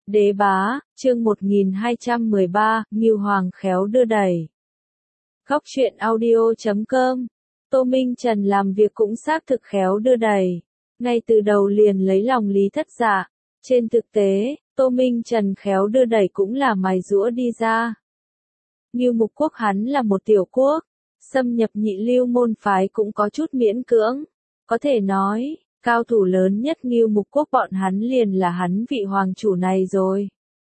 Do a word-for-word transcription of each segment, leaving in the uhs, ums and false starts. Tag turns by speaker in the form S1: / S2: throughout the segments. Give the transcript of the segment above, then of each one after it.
S1: Đế bá, chương một nghìn hai trăm mười ba, Ngưu Hoàng khéo đưa đẩy. Góc truyện audio chấm com. Tô Minh Trần làm việc cũng xác thực khéo đưa đẩy. Ngay từ đầu liền lấy lòng Lý Thất Dạ. Trên thực tế, Tô Minh Trần khéo đưa đẩy cũng là mài giũa đi ra. Ngưu Mục Quốc hắn là một tiểu quốc, xâm nhập nhị lưu môn phái cũng có chút miễn cưỡng. Có thể nói, cao thủ lớn nhất Ngưu Mục Quốc bọn hắn liền là hắn vị hoàng chủ này rồi.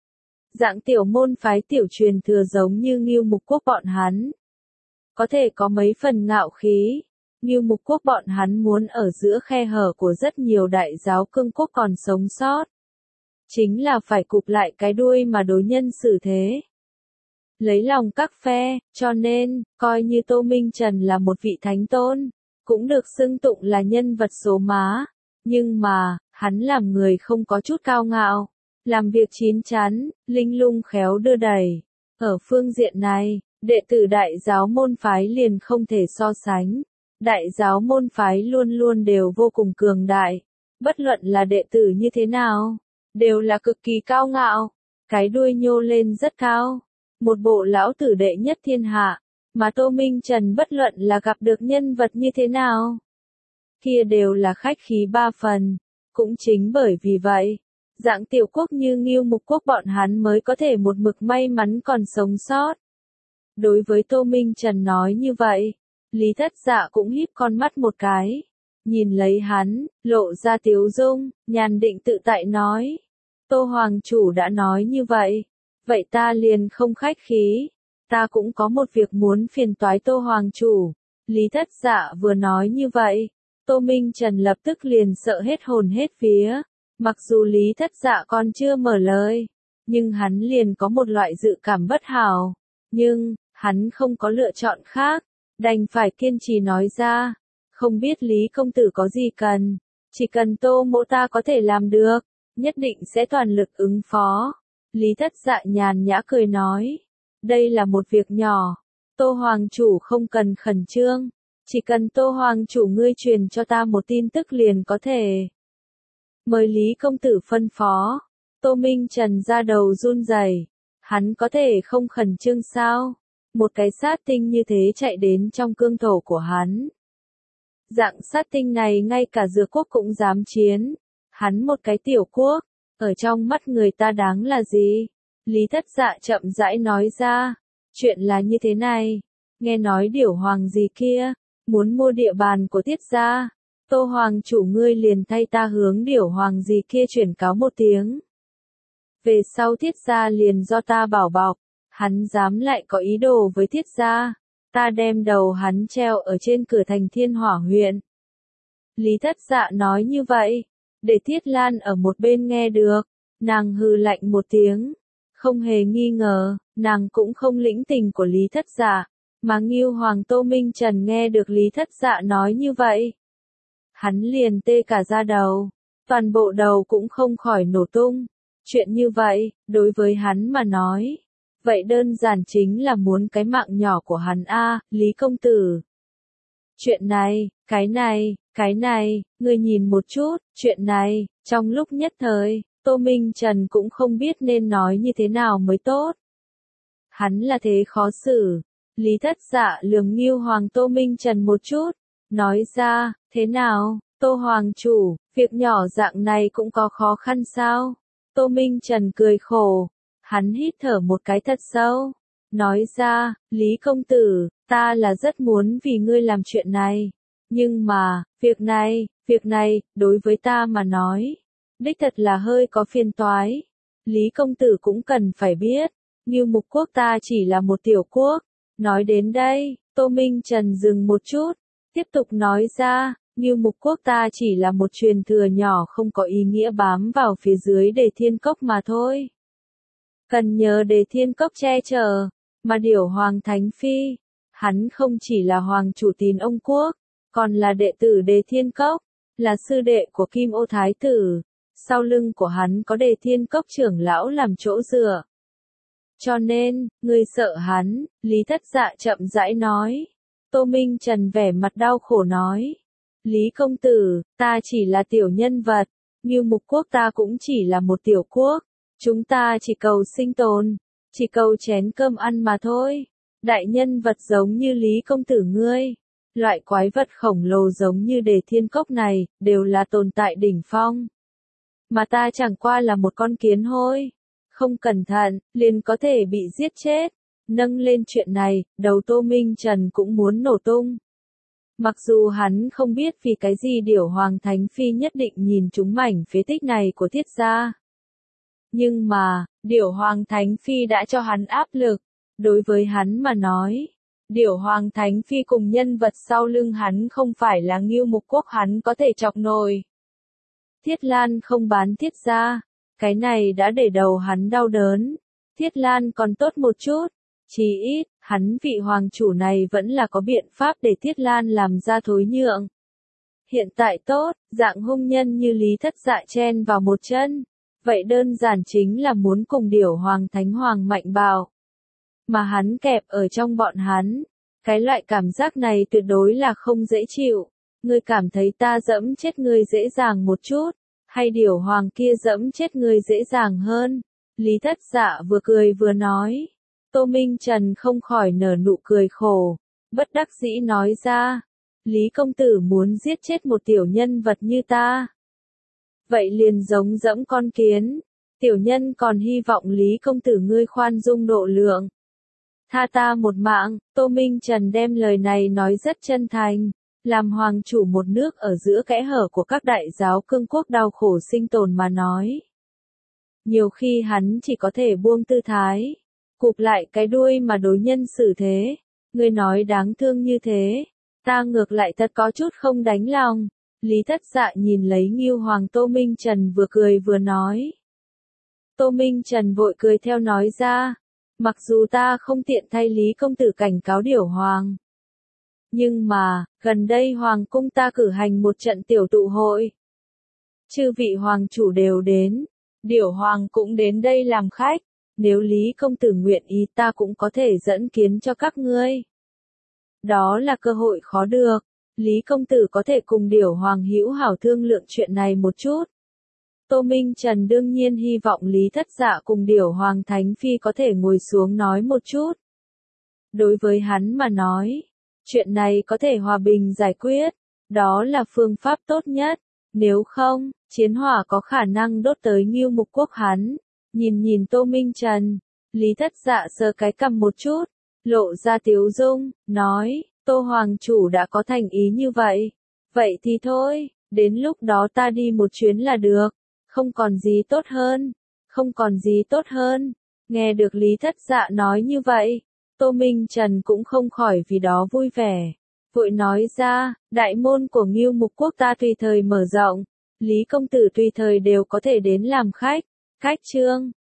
S1: Dạng tiểu môn phái tiểu truyền thừa giống như Ngưu Mục Quốc bọn hắn. Có thể có mấy phần ngạo khí. Ngưu Mục Quốc bọn hắn muốn ở giữa khe hở của rất nhiều đại giáo cương quốc còn sống sót. Chính là phải cụp lại cái đuôi mà đối nhân xử thế. Lấy lòng các phe, cho nên, coi như Tô Minh Trần là một vị thánh tôn, cũng được xưng tụng là nhân vật số má. Nhưng mà, hắn làm người không có chút cao ngạo, làm việc chín chắn, linh lung khéo đưa đẩy. Ở phương diện này, đệ tử đại giáo môn phái liền không thể so sánh. Đại giáo môn phái luôn luôn đều vô cùng cường đại. Bất luận là đệ tử như thế nào, đều là cực kỳ cao ngạo. Cái đuôi nhô lên rất cao. Một bộ lão tử đệ nhất thiên hạ. Mà Tô Minh Trần bất luận là gặp được nhân vật như thế nào, kia đều là khách khí ba phần. Cũng chính bởi vì vậy, dạng tiểu quốc như Ngưu Mục Quốc bọn hắn mới có thể một mực may mắn còn sống sót. Đối với Tô Minh Trần nói như vậy, Lý Thất Dạ cũng híp con mắt một cái, nhìn lấy hắn, lộ ra tiếu dung, nhàn định tự tại nói. Tô Hoàng chủ đã nói như vậy, vậy ta liền không khách khí. Ta cũng có một việc muốn phiền toái Tô Hoàng chủ. Lý Thất Dạ vừa nói như vậy, Tô Minh Trần lập tức liền sợ hết hồn hết vía. Mặc dù Lý Thất Dạ còn chưa mở lời, nhưng hắn liền có một loại dự cảm bất hảo. Nhưng, hắn không có lựa chọn khác, đành phải kiên trì nói ra. Không biết Lý công tử có gì cần, chỉ cần Tô mỗ ta có thể làm được, nhất định sẽ toàn lực ứng phó. Lý Thất Dạ nhàn nhã cười nói. Đây là một việc nhỏ, Tô Hoàng chủ không cần khẩn trương, chỉ cần Tô Hoàng chủ ngươi truyền cho ta một tin tức liền có thể. Mời Lý công tử phân phó. Tô Minh Trần ra đầu run rẩy, hắn có thể không khẩn trương sao? Một cái sát tinh như thế chạy đến trong cương thổ của hắn. Dạng sát tinh này ngay cả Dược Quốc cũng dám chiến, hắn một cái tiểu quốc, ở trong mắt người ta đáng là gì? Lý Thất Dạ chậm rãi nói ra, chuyện là như thế này, nghe nói Điểu Hoàng gì kia, muốn mua địa bàn của Tiết gia, Tô Hoàng chủ ngươi liền thay ta hướng Điểu Hoàng gì kia chuyển cáo một tiếng. Về sau Tiết gia liền do ta bảo bọc, hắn dám lại có ý đồ với Tiết gia, ta đem đầu hắn treo ở trên cửa thành Thiên Hỏa huyện. Lý Thất Dạ nói như vậy, để Tiết Lan ở một bên nghe được, nàng hừ lạnh một tiếng. Không hề nghi ngờ, nàng cũng không lĩnh tình của Lý Thất Dạ, mà Ngưu Hoàng Tô Minh Trần nghe được Lý Thất Dạ nói như vậy. Hắn liền tê cả da đầu, toàn bộ đầu cũng không khỏi nổ tung. Chuyện như vậy, đối với hắn mà nói, vậy đơn giản chính là muốn cái mạng nhỏ của hắn a, Lý công tử. Chuyện này, cái này, cái này, ngươi nhìn một chút, chuyện này, trong lúc nhất thời. Tô Minh Trần cũng không biết nên nói như thế nào mới tốt. Hắn là thế khó xử. Lý Thất Dạ lườm Ngưu Hoàng Tô Minh Trần một chút, nói ra, thế nào, Tô Hoàng chủ, việc nhỏ dạng này cũng có khó khăn sao? Tô Minh Trần cười khổ, hắn hít thở một cái thật sâu, nói ra, Lý công tử, ta là rất muốn vì ngươi làm chuyện này, nhưng mà, việc này, việc này, đối với ta mà nói, đích thật là hơi có phiền toái. Lý công tử cũng cần phải biết, Ngưu Mục Quốc ta chỉ là một tiểu quốc. Nói đến đây, Tô Minh Trần dừng một chút, tiếp tục nói ra, Ngưu Mục Quốc ta chỉ là một truyền thừa nhỏ không có ý nghĩa bám vào phía dưới Đề Thiên Cốc mà thôi. Cần nhờ Đề Thiên Cốc che chở, mà Điểu Hoàng Thánh Phi, hắn không chỉ là Hoàng chủ Tín Ông Quốc, còn là đệ tử Đề Thiên Cốc, là sư đệ của Kim Ô Thái Tử. Sau lưng của hắn có Đề Thiên Cốc trưởng lão làm chỗ dựa. Cho nên, ngươi sợ hắn, Lý Thất Dạ chậm rãi nói. Tô Minh Trần vẻ mặt đau khổ nói. Lý công tử, ta chỉ là tiểu nhân vật, Ngưu Mục Quốc ta cũng chỉ là một tiểu quốc, Chúng ta chỉ cầu sinh tồn, chỉ cầu chén cơm ăn mà thôi. Đại nhân vật giống như Lý công tử ngươi, loại quái vật khổng lồ giống như Đề Thiên Cốc này, đều là tồn tại đỉnh phong. Mà ta chẳng qua là một con kiến hôi. Không cẩn thận, liền có thể bị giết chết. Nâng lên chuyện này, đầu Tô Minh Trần cũng muốn nổ tung. Mặc dù hắn không biết vì cái gì Điểu Hoàng Thánh Phi nhất định nhìn trúng mảnh phế tích này của Thiết gia. Nhưng mà, Điểu Hoàng Thánh Phi đã cho hắn áp lực. Đối với hắn mà nói, Điểu Hoàng Thánh Phi cùng nhân vật sau lưng hắn không phải là Ngưu Mục Quốc hắn có thể chọc nổi. Thiết Lan không bán Thiết gia, cái này đã để đầu hắn đau đớn. Thiết Lan còn tốt một chút, chí ít, hắn vị hoàng chủ này vẫn là có biện pháp để Thiết Lan làm ra thối nhượng. Hiện tại tốt, dạng hung nhân như Lý Thất Dạ chen vào một chân. Vậy đơn giản chính là muốn cùng Điểu Hoàng Thánh Hoàng mạnh bạo. Mà hắn kẹp ở trong bọn hắn. Cái loại cảm giác này tuyệt đối là không dễ chịu. Ngươi cảm thấy ta dẫm chết ngươi dễ dàng một chút, hay Điểu Hoàng kia dẫm chết ngươi dễ dàng hơn? Lý Thất Dạ vừa cười vừa nói. Tô Minh Trần không khỏi nở nụ cười khổ, bất đắc dĩ nói ra. Lý công tử muốn giết chết một tiểu nhân vật như ta. Vậy liền giống dẫm con kiến. Tiểu nhân còn hy vọng Lý công tử ngươi khoan dung độ lượng. Tha ta một mạng, Tô Minh Trần đem lời này nói rất chân thành. Làm hoàng chủ một nước ở giữa kẽ hở của các đại giáo cương quốc đau khổ sinh tồn mà nói. Nhiều khi hắn chỉ có thể buông tư thái, cụp lại cái đuôi mà đối nhân xử thế. Ngươi nói đáng thương như thế, ta ngược lại thật có chút không đánh lòng. Lý Thất Dạ nhìn lấy Ngưu Hoàng Tô Minh Trần vừa cười vừa nói. Tô Minh Trần vội cười theo nói ra. Mặc dù ta không tiện thay Lý công tử cảnh cáo Điểu Hoàng. Nhưng mà, gần đây Hoàng cung ta cử hành một trận tiểu tụ hội. Chư vị Hoàng chủ đều đến. Điểu Hoàng cũng đến đây làm khách. Nếu Lý công tử nguyện ý ta cũng có thể dẫn kiến cho các ngươi. Đó là cơ hội khó được. Lý công tử có thể cùng Điểu Hoàng hữu hảo thương lượng chuyện này một chút. Tô Minh Trần đương nhiên hy vọng Lý Thất Dạ cùng Điểu Hoàng Thánh Phi có thể ngồi xuống nói một chút. Đối với hắn mà nói, chuyện này có thể hòa bình giải quyết, đó là phương pháp tốt nhất. Nếu không, chiến hỏa có khả năng đốt tới Ngưu Mục Quốc hắn. Nhìn nhìn Tô Minh Trần, Lý Thất Dạ sờ cái cằm một chút, lộ ra tiếu dung, nói, Tô Hoàng chủ đã có thành ý như vậy. Vậy thì thôi, đến lúc đó ta đi một chuyến là được. Không còn gì tốt hơn. Không còn gì tốt hơn. Nghe được Lý Thất Dạ nói như vậy, Tô Minh Trần cũng không khỏi vì đó vui vẻ. Vội nói ra, đại môn của Ngưu Mục Quốc ta tùy thời mở rộng. Lý công tử tùy thời đều có thể đến làm khách. Khách trương,